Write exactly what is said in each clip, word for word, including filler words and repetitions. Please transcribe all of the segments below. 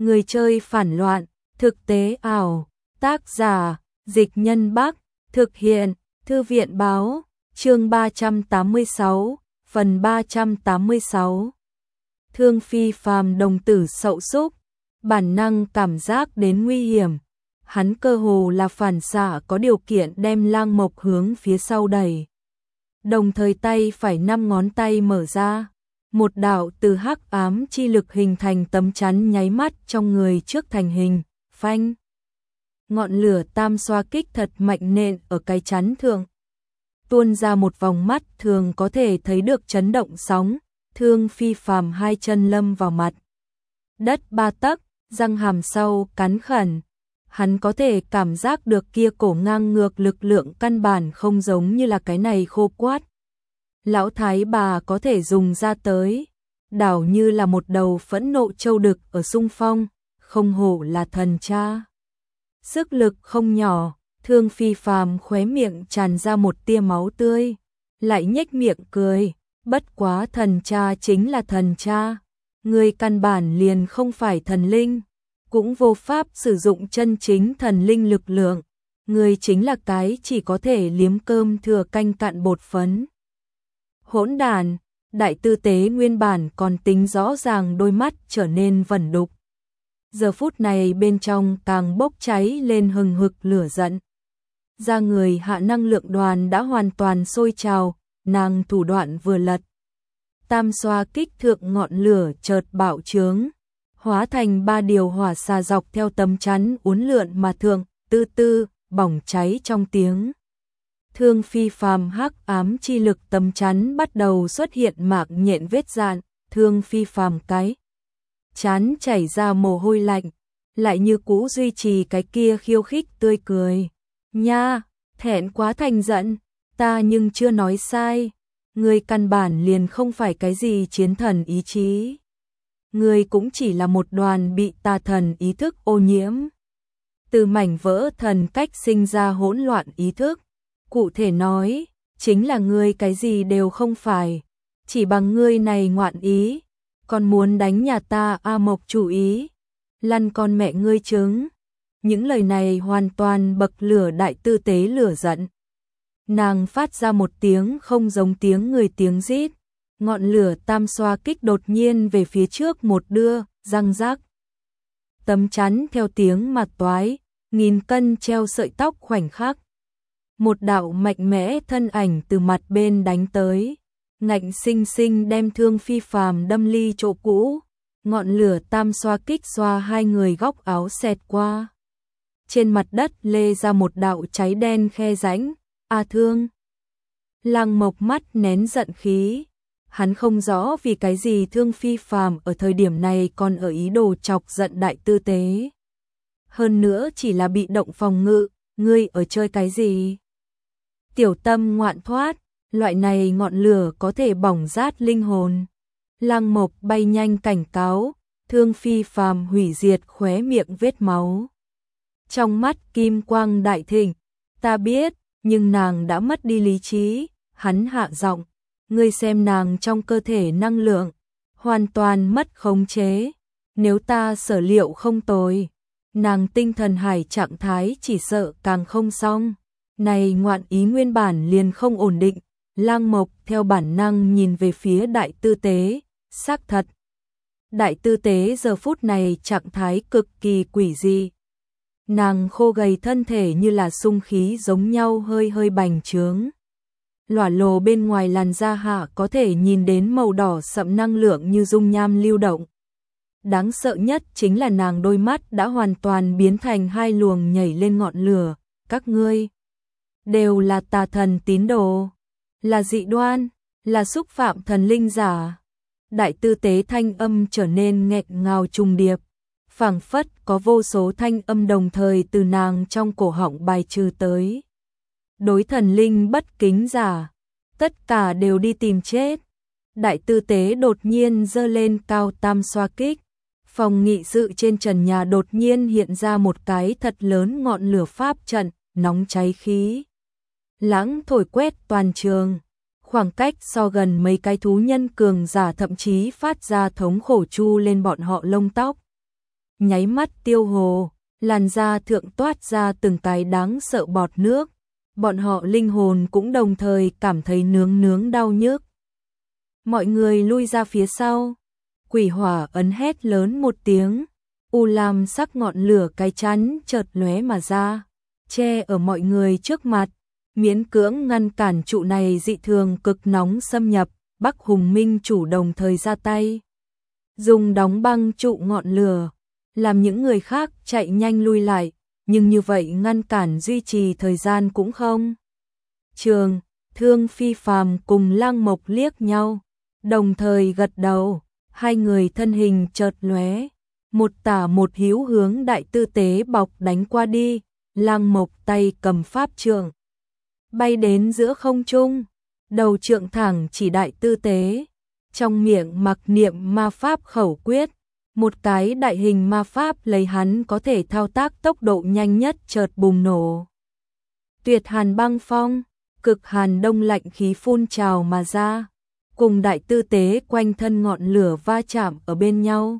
Người chơi phản loạn, thực tế ảo, tác giả, Dịch Nhân Bắc, thực hiện, Thư viện Báo, chương ba trăm tám mươi sáu, phần ba trăm tám mươi sáu. Thương phi phàm đồng tử sậu súc, bản năng cảm giác đến nguy hiểm. Hắn cơ hồ là phản xạ có điều kiện đem Lang Mộc hướng phía sau đẩy. Đồng thời tay phải năm ngón tay mở ra. Một đạo từ hắc ám chi lực hình thành tấm chắn nháy mắt trong người trước thành hình, phanh. Ngọn lửa tam xoa kích thật mạnh nện ở cái chắn thượng. Tuôn ra một vòng mắt thường có thể thấy được chấn động sóng, Thương phi phàm hai chân lâm vào mặt. Đất ba tấc, răng hàm sau cắn khẩn. Hắn có thể cảm giác được kia cổ ngang ngược lực lượng căn bản không giống như là cái này khô quát. Lão thái bà có thể dùng ra tới, đảo như là một đầu phẫn nộ châu đực ở xung phong, không hổ là thần cha. Sức lực không nhỏ, Thương phi phàm khóe miệng tràn ra một tia máu tươi, lại nhếch miệng cười, bất quá thần cha chính là thần cha, người căn bản liền không phải thần linh, cũng vô pháp sử dụng chân chính thần linh lực lượng, người chính là cái chỉ có thể liếm cơm thừa canh cạn bột phấn. Hỗn đàn, đại tư tế nguyên bản còn tính rõ ràng đôi mắt trở nên vẩn đục. Giờ phút này bên trong càng bốc cháy lên hừng hực lửa giận. Da người hạ năng lượng đoàn đã hoàn toàn sôi trào, nàng thủ đoạn vừa lật. Tam xoa kích thượng ngọn lửa chợt bạo trướng, hóa thành ba điều hỏa xà dọc theo tấm chắn uốn lượn mà thượng, tư tư, bỏng cháy trong tiếng. Thương phi phàm hắc ám chi lực tấm chắn bắt đầu xuất hiện mạc nhện vết dạn, thương phi phàm cái chán chảy ra mồ hôi lạnh, lại như cũ duy trì cái kia khiêu khích tươi cười. Nha, thẹn quá thành giận, ta nhưng chưa nói sai, người căn bản liền không phải cái gì chiến thần ý chí. Người cũng chỉ là một đoàn bị tà thần ý thức ô nhiễm. Từ mảnh vỡ thần cách sinh ra hỗn loạn ý thức. Cụ thể nói, chính là ngươi cái gì đều không phải, chỉ bằng ngươi này ngoạn ý, còn muốn đánh nhà ta A Mộc chủ ý, lăn con mẹ ngươi trứng. Những lời này hoàn toàn bậc lửa đại tư tế lửa giận. Nàng phát ra một tiếng không giống tiếng người tiếng rít, ngọn lửa tam xoa kích đột nhiên về phía trước một đưa, răng rác. Tấm chắn theo tiếng mà toái, nghìn cân treo sợi tóc khoảnh khắc. Một đạo mạnh mẽ thân ảnh từ mặt bên đánh tới, ngạnh sinh sinh đem Thương phi phàm đâm ly chỗ cũ, ngọn lửa tam xoa kích xoa hai người góc áo xẹt qua. Trên mặt đất lê ra một đạo cháy đen khe rãnh, a Thương. Lang Mộc mắt nén giận khí, hắn không rõ vì cái gì Thương phi phàm ở thời điểm này còn ở ý đồ chọc giận đại tư tế. Hơn nữa chỉ là bị động phòng ngự, ngươi ở chơi cái gì? Tiểu tâm ngoạn thoát, loại này ngọn lửa có thể bỏng rát linh hồn. Lang Mộc bay nhanh cảnh cáo, Thương phi phàm hủy diệt khóe miệng vết máu. Trong mắt kim quang đại thịnh, ta biết, nhưng nàng đã mất đi lý trí, hắn hạ giọng, ngươi xem nàng trong cơ thể năng lượng, hoàn toàn mất khống chế, nếu ta sở liệu không tồi, nàng tinh thần hải trạng thái chỉ sợ càng không xong. Này ngoạn ý nguyên bản liền không ổn định, Lang Mộc theo bản năng nhìn về phía đại tư tế, xác thật. Đại tư tế giờ phút này trạng thái cực kỳ quỷ dị. Nàng khô gầy thân thể như là sung khí giống nhau hơi hơi bành trướng. Lỏa lồ bên ngoài làn da hạ có thể nhìn đến màu đỏ sậm năng lượng như dung nham lưu động. Đáng sợ nhất chính là nàng đôi mắt đã hoàn toàn biến thành hai luồng nhảy lên ngọn lửa, các ngươi đều là tà thần tín đồ, là dị đoan, là xúc phạm thần linh giả. Đại tư tế thanh âm trở nên nghẹn ngào trùng điệp, phảng phất có vô số thanh âm đồng thời từ nàng trong cổ họng bài trừ tới. Đối thần linh bất kính giả, tất cả đều đi tìm chết. Đại tư tế đột nhiên giơ lên cao tam xoa kích, phòng nghị sự trên trần nhà đột nhiên hiện ra một cái thật lớn ngọn lửa pháp trận, nóng cháy khí lãng thổi quét toàn trường, khoảng cách so gần mấy cái thú nhân cường giả thậm chí phát ra thống khổ chu lên bọn họ lông tóc. nháy mắt tiêu hồ, làn da thượng toát ra từng cái đáng sợ bọt nước. Bọn họ linh hồn cũng đồng thời cảm thấy nướng nướng đau nhức. Mọi người lui ra phía sau. Quỷ hỏa ấn hét lớn một tiếng, u lam sắc ngọn lửa cái chắn chợt lóe mà ra, che ở mọi người trước mặt, miễn cưỡng ngăn cản trụ này dị thường cực nóng xâm nhập. Bắc Hùng Minh chủ đồng thời ra tay, dùng đóng băng trụ ngọn lửa, làm những người khác chạy nhanh lui lại, nhưng như vậy ngăn cản duy trì thời gian cũng không. Trường, Thương Phi Phàm cùng Lăng Mộc liếc nhau, đồng thời gật đầu, hai người thân hình chợt lóe, một tả một hữu hướng Đại Tư Tế bọc đánh qua đi. Lăng Mộc tay cầm pháp trượng, bay đến giữa không trung, đầu trượng thẳng chỉ Đại Tư Tế, trong miệng mặc niệm ma pháp khẩu quyết, một cái đại hình ma pháp lấy hắn có thể thao tác tốc độ nhanh nhất chợt bùng nổ. Tuyệt hàn băng phong, cực hàn đông lạnh khí phun trào mà ra, cùng Đại Tư Tế quanh thân ngọn lửa va chạm ở bên nhau,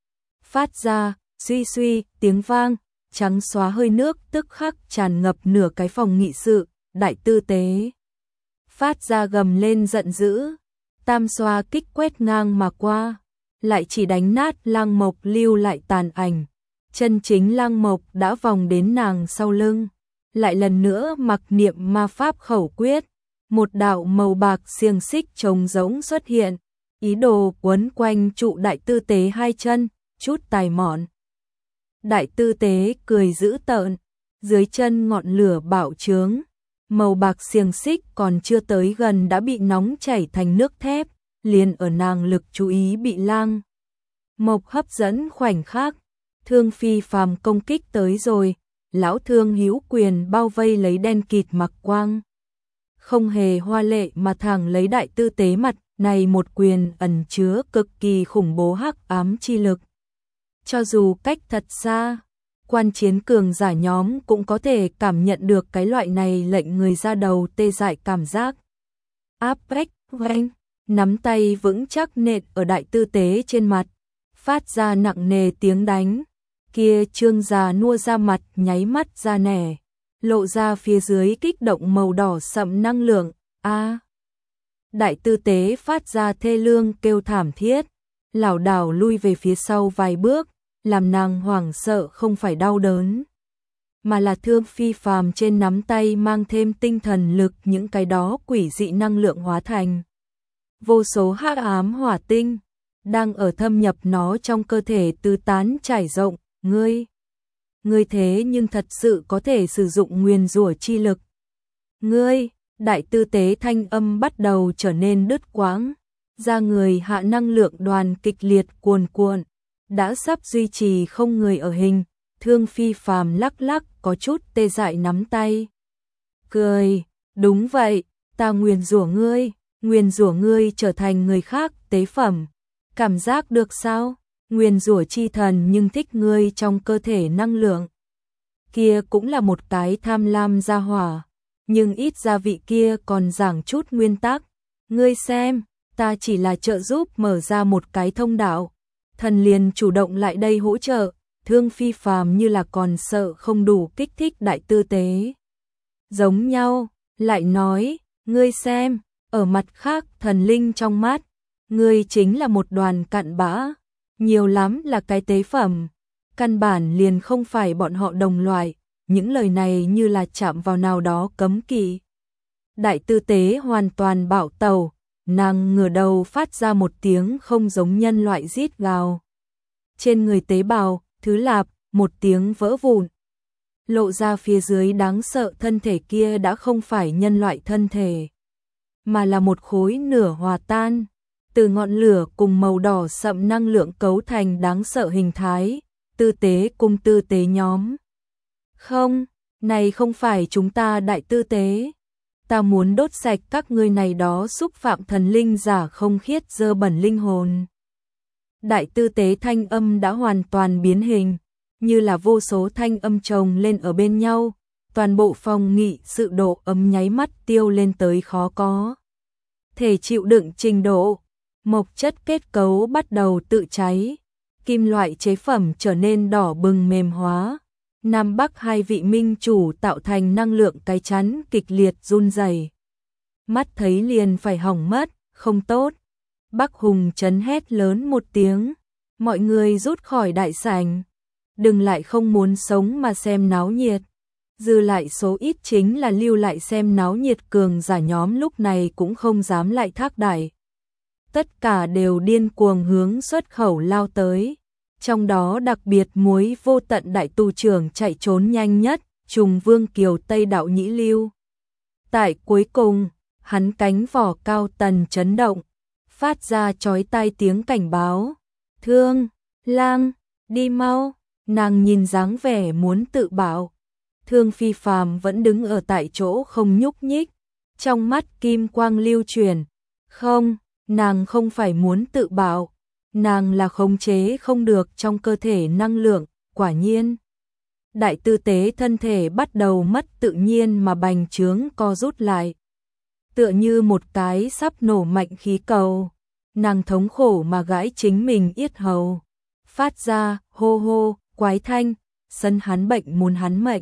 phát ra suy suy tiếng vang, trắng xóa hơi nước tức khắc tràn ngập nửa cái phòng nghị sự. Đại Tư Tế phát ra gầm lên giận dữ, tam xoa kích quét ngang mà qua, lại chỉ đánh nát Lăng Mộc lưu lại tàn ảnh. Chân chính Lăng Mộc đã vòng đến nàng sau lưng, lại lần nữa mặc niệm ma pháp khẩu quyết, một đạo màu bạc xiềng xích trống rỗng xuất hiện, ý đồ quấn quanh trụ Đại Tư Tế hai chân, chút tài mọn. Đại Tư Tế cười dữ tợn, dưới chân ngọn lửa bạo trướng, màu bạc xiềng xích còn chưa tới gần đã bị nóng chảy thành nước thép, liền ở nàng lực chú ý bị Lăng Mộc hấp dẫn khoảnh khắc. Thương Phi Phàm công kích tới rồi, lão Thương hữu quyền bao vây lấy đen kịt mặc quang, không hề hoa lệ mà thẳng lấy Đại Tư Tế mặt, này một quyền ẩn chứa cực kỳ khủng bố hắc ám chi lực. Cho dù cách thật xa, quan chiến cường giả nhóm cũng có thể cảm nhận được cái loại này lệnh người ra đầu tê dại cảm giác. Áp bách, vang, nắm tay vững chắc nện ở Đại Tư Tế trên mặt, phát ra nặng nề tiếng đánh. Kia trương già nua ra mặt nháy mắt ra nẻ, lộ ra phía dưới kích động màu đỏ sậm năng lượng. A! À, Đại Tư Tế phát ra thê lương kêu thảm thiết, lảo đảo lui về phía sau vài bước, làm nàng hoảng sợ không phải đau đớn, mà là Thương Phi Phàm trên nắm tay mang thêm tinh thần lực, những cái đó quỷ dị năng lượng hóa thành vô số hắc ám hỏa tinh, đang ở thâm nhập nó trong cơ thể tứ tán trải rộng. Ngươi, ngươi thế nhưng thật sự có thể sử dụng nguyền rủa chi lực. Ngươi, Đại Tư Tế thanh âm bắt đầu trở nên đứt quãng, ra người hạ năng lượng đoàn kịch liệt cuồn cuộn, đã sắp duy trì không người ở hình. Thương Phi Phàm lắc lắc có chút tê dại nắm tay, cười, đúng vậy, ta nguyền rủa ngươi, nguyền rủa ngươi trở thành người khác tế phẩm, cảm giác được sao? Nguyền rủa chi thần nhưng thích ngươi trong cơ thể năng lượng. Kia cũng là một cái tham lam gia hỏa, nhưng ít gia vị kia còn giảng chút nguyên tắc. Ngươi xem, ta chỉ là trợ giúp mở ra một cái thông đạo, thần liền chủ động lại đây hỗ trợ. Thương Phi Phàm như là còn sợ không đủ kích thích Đại Tư Tế. Giống nhau, lại nói, ngươi xem, ở mặt khác thần linh trong mắt, ngươi chính là một đoàn cặn bã, nhiều lắm là cái tế phẩm, căn bản liền không phải bọn họ đồng loại. Những lời này như là chạm vào nào đó cấm kỵ. Đại Tư Tế hoàn toàn bạo tẩu, nàng ngửa đầu phát ra một tiếng không giống nhân loại rít gào. Trên người tế bào, thứ lạp, một tiếng vỡ vụn. Lộ ra phía dưới đáng sợ thân thể kia đã không phải nhân loại thân thể, mà là một khối nửa hòa tan, từ ngọn lửa cùng màu đỏ sậm năng lượng cấu thành đáng sợ hình thái. Tư Tế cùng Tư Tế nhóm. Không, này không phải chúng ta Đại Tư Tế. Ta muốn đốt sạch các ngươi này đó xúc phạm thần linh giả không khiết dơ bẩn linh hồn. Đại Tư Tế thanh âm đã hoàn toàn biến hình, như là vô số thanh âm chồng lên ở bên nhau, toàn bộ phòng nghị sự độ ấm nháy mắt tiêu lên tới khó có thể chịu đựng trình độ. Mộc chất kết cấu bắt đầu tự cháy, kim loại chế phẩm trở nên đỏ bừng mềm hóa. Nam Bắc hai vị minh chủ tạo thành năng lượng cái chắn kịch liệt run rẩy. Mắt thấy liền phải hỏng mất, không tốt. Bắc Hùng Trấn hét lớn một tiếng, mọi người rút khỏi đại sảnh. Đừng lại không muốn sống mà xem náo nhiệt. Dư lại số ít chính là lưu lại xem náo nhiệt cường giả nhóm lúc này cũng không dám lại thác đại. Tất cả đều điên cuồng hướng xuất khẩu lao tới. Trong đó đặc biệt muối vô tận đại tu trưởng chạy trốn nhanh nhất, Trùng Vương Kiều Tây Đạo Nhĩ Lưu. Tại cuối cùng, hắn cánh vỏ cao tần chấn động, phát ra chói tai tiếng cảnh báo. Thương, Lang, đi mau, nàng nhìn dáng vẻ muốn tự bảo. Thương Phi Phàm vẫn đứng ở tại chỗ không nhúc nhích, trong mắt kim quang lưu chuyển. Không, nàng không phải muốn tự bảo, nàng là khống chế không được trong cơ thể năng lượng, quả nhiên. Đại tư tế thân thể bắt đầu mất tự nhiên mà bành trướng co rút lại. Tựa như một cái sắp nổ mạnh khí cầu, nàng thống khổ mà gãi chính mình yết hầu. Phát ra, hô hô, quái thanh, sân hắn bệnh muốn hắn mệnh.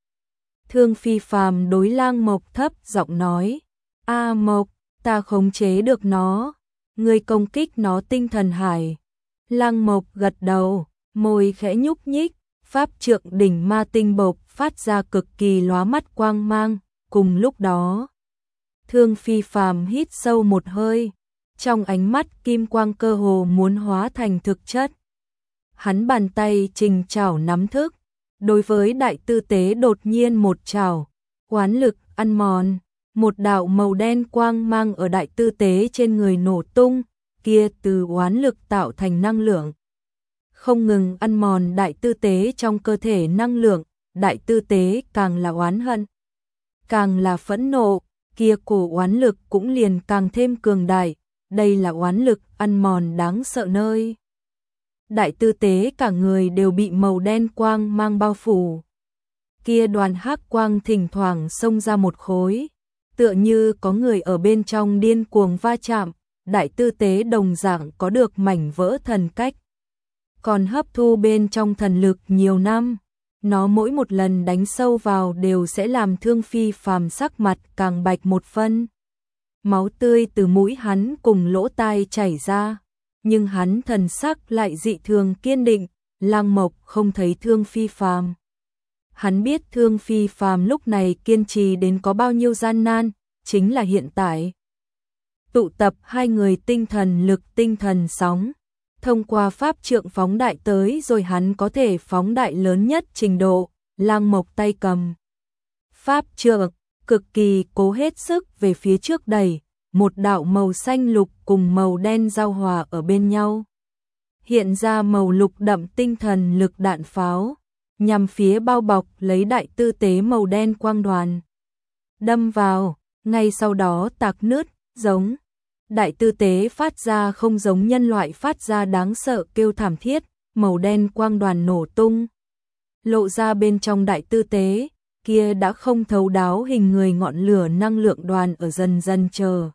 Thương Phi Phàm đối Lang Mộc thấp giọng nói, A Mộc, ta khống chế được nó, ngươi công kích nó tinh thần hải. Lang Mộc gật đầu, môi khẽ nhúc nhích, pháp trượng đỉnh ma tinh bộc phát ra cực kỳ lóa mắt quang mang. Cùng lúc đó, Thương Phi Phàm hít sâu một hơi, trong ánh mắt kim quang cơ hồ muốn hóa thành thực chất. Hắn bàn tay trình chảo nắm thức, đối với đại tư tế đột nhiên một chảo, oán lực ăn mòn, một đạo màu đen quang mang ở đại tư tế trên người nổ tung, kia từ oán lực tạo thành năng lượng. Không ngừng ăn mòn đại tư tế trong cơ thể năng lượng, đại tư tế càng là oán hận, càng là phẫn nộ, kia cổ oán lực cũng liền càng thêm cường đại, đây là oán lực ăn mòn đáng sợ nơi. Đại tư tế cả người đều bị màu đen quang mang bao phủ. Kia đoàn hắc quang thỉnh thoảng xông ra một khối, tựa như có người ở bên trong điên cuồng va chạm, đại tư tế đồng dạng có được mảnh vỡ thần cách. Còn hấp thu bên trong thần lực nhiều năm, nó mỗi một lần đánh sâu vào đều sẽ làm Thương Phi Phàm sắc mặt càng bạch một phân. Máu tươi từ mũi hắn cùng lỗ tai chảy ra, nhưng hắn thần sắc lại dị thường kiên định. Lang Mộc không thấy Thương Phi Phàm. Hắn biết Thương Phi Phàm lúc này kiên trì đến có bao nhiêu gian nan, chính là hiện tại. Tụ tập hai người tinh thần lực tinh thần sóng, thông qua pháp trượng phóng đại tới rồi hắn có thể phóng đại lớn nhất trình độ. Lang Mộc tay cầm pháp trượng, cực kỳ cố hết sức về phía trước đẩy, một đạo màu xanh lục cùng màu đen giao hòa ở bên nhau. Hiện ra màu lục đậm tinh thần lực đạn pháo, nhằm phía bao bọc lấy đại tư tế màu đen quang đoàn. Đâm vào, ngay sau đó tạc nứt, giống. Đại tư tế phát ra không giống nhân loại phát ra đáng sợ kêu thảm thiết, màu đen quang đoàn nổ tung. Lộ ra bên trong đại tư tế, kia đã không thấu đáo hình người ngọn lửa năng lượng đoàn ở dần dần chờ.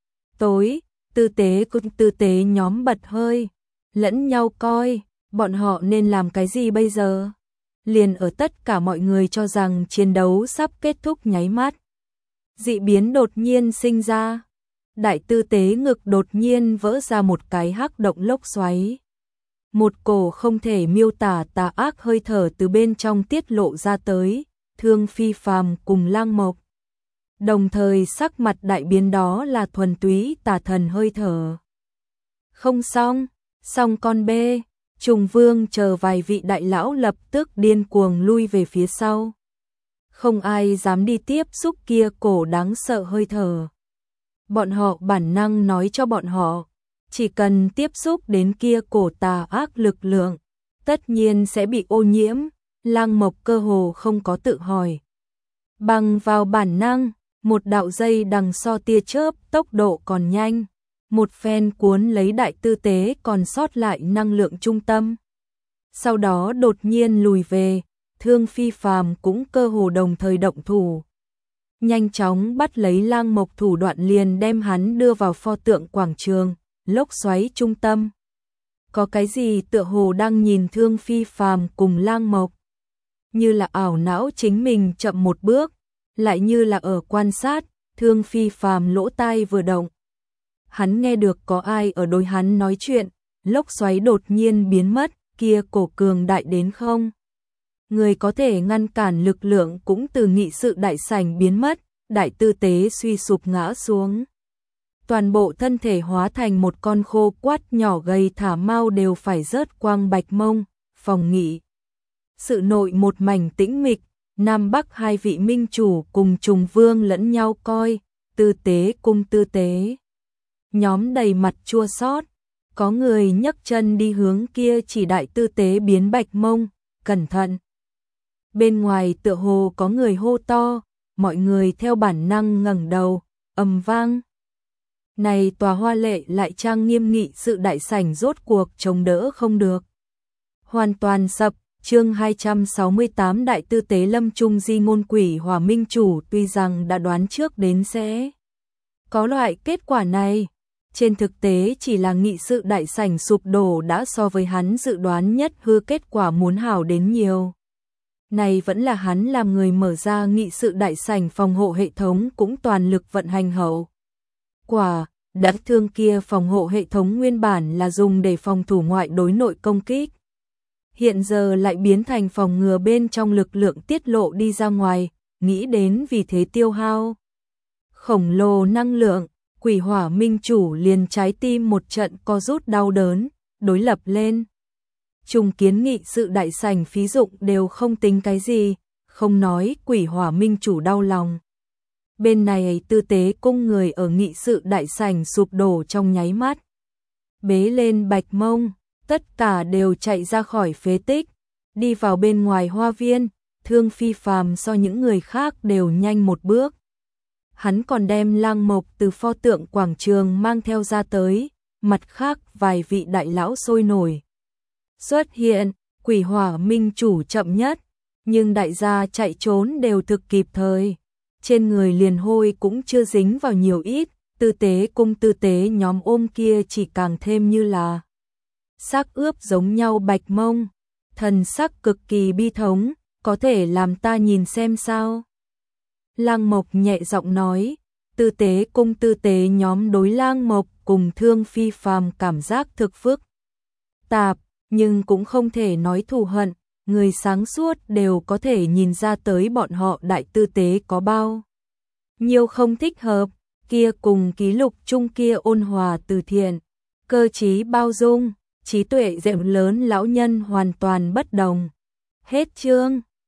Tối, tư tế cùng tư tế nhóm bật hơi, lẫn nhau coi, bọn họ nên làm cái gì bây giờ? Liền ở tất cả mọi người cho rằng chiến đấu sắp kết thúc nháy mắt. Dị biến đột nhiên sinh ra. Đại tư tế ngực đột nhiên vỡ ra một cái hắc động lốc xoáy. Một cổ không thể miêu tả tà ác hơi thở từ bên trong tiết lộ ra tới. Thương Phi Phàm cùng Lang Mộc đồng thời sắc mặt đại biến, đó là thuần túy tà thần hơi thở. Không xong, xong con bê. Trùng Vương chờ vài vị đại lão lập tức điên cuồng lui về phía sau. Không ai dám đi tiếp xúc kia cổ đáng sợ hơi thở. Bọn họ bản năng nói cho bọn họ, chỉ cần tiếp xúc đến kia cổ tà ác lực lượng, tất nhiên sẽ bị ô nhiễm. Lang Mộc cơ hồ không có tự hỏi. Bằng vào bản năng, một đạo dây đằng so tia chớp tốc độ còn nhanh, một phen cuốn lấy đại tư tế còn sót lại năng lượng trung tâm. Sau đó đột nhiên lùi về, Thương Phi Phàm cũng cơ hồ đồng thời động thủ. Nhanh chóng bắt lấy Lang Mộc thủ đoạn liền đem hắn đưa vào pho tượng quảng trường, lốc xoáy trung tâm. có cái gì tựa hồ đang nhìn Thương Phi Phàm cùng Lang Mộc. Như là ảo não chính mình chậm một bước, lại như là ở quan sát, Thương Phi Phàm lỗ tai vừa động. Hắn nghe được có ai ở đối hắn nói chuyện, lốc xoáy đột nhiên biến mất, kia cổ cường đại đến không. Người có thể ngăn cản lực lượng cũng từ nghị sự đại sảnh biến mất, đại tư tế suy sụp ngã xuống. Toàn bộ thân thể hóa thành một con khô quắt nhỏ gầy thả mau đều phải rớt quang bạch mông, phòng nghị. Sự nội một mảnh tĩnh mịch, Nam Bắc hai vị minh chủ cùng trùng vương lẫn nhau coi, tư tế cung tư tế. Nhóm đầy mặt chua xót, có người nhấc chân đi hướng kia chỉ đại tư tế biến bạch mông, cẩn thận. Bên ngoài tựa hồ có người hô to, mọi người theo bản năng ngẩng đầu, ầm vang. Này tòa hoa lệ lại trang nghiêm nghị sự đại sảnh rốt cuộc chống đỡ không được. Hoàn toàn sập, chương hai trăm sáu mươi tám đại tư tế lâm trung di ngôn quỷ hỏa minh chủ tuy rằng đã đoán trước đến sẽ có loại kết quả này. Trên thực tế chỉ là nghị sự đại sảnh sụp đổ đã so với hắn dự đoán nhất hư kết quả muốn hảo đến nhiều. Này vẫn là hắn làm người mở ra nghị sự đại sảnh phòng hộ hệ thống cũng toàn lực vận hành hậu. Quả, đáng thương kia phòng hộ hệ thống nguyên bản là dùng để phòng thủ ngoại đối nội công kích. Hiện giờ lại biến thành phòng ngừa bên trong lực lượng tiết lộ đi ra ngoài, nghĩ đến vì thế tiêu hao khổng lồ năng lượng, quỷ hỏa minh chủ liền trái tim một trận co rút đau đớn, đối lập lên. Trùng kiến nghị sự đại sảnh phí dụng đều không tính cái gì, không nói quỷ hỏa minh chủ đau lòng. Bên này tư tế cung người ở nghị sự đại sảnh sụp đổ trong nháy mắt. Bế lên bạch mông, tất cả đều chạy ra khỏi phế tích, đi vào bên ngoài hoa viên, Thương Phi Phàm so những người khác đều nhanh một bước. Hắn còn đem Lang Mộc từ pho tượng quảng trường mang theo ra tới, mặt khác vài vị đại lão sôi nổi. Xuất hiện, quỷ hỏa minh chủ chậm nhất, nhưng đại gia chạy trốn đều thực kịp thời. Trên người liền hôi cũng chưa dính vào nhiều ít, tư tế cung tư tế nhóm ôm kia chỉ càng thêm như là xác ướp giống nhau bạch mông, thần sắc cực kỳ bi thống, có thể làm ta nhìn xem sao. Lang Mộc nhẹ giọng nói, tư tế cung tư tế nhóm đối Lang Mộc cùng Thương Phi Phàm cảm giác thực phức tạp, nhưng cũng không thể nói thù hận, người sáng suốt đều có thể nhìn ra tới bọn họ đại tư tế có bao nhiêu không thích hợp, kia cùng ký lục chung kia ôn hòa từ thiện, cơ trí bao dung, trí tuệ rộng lớn lão nhân hoàn toàn bất đồng. Hết chương.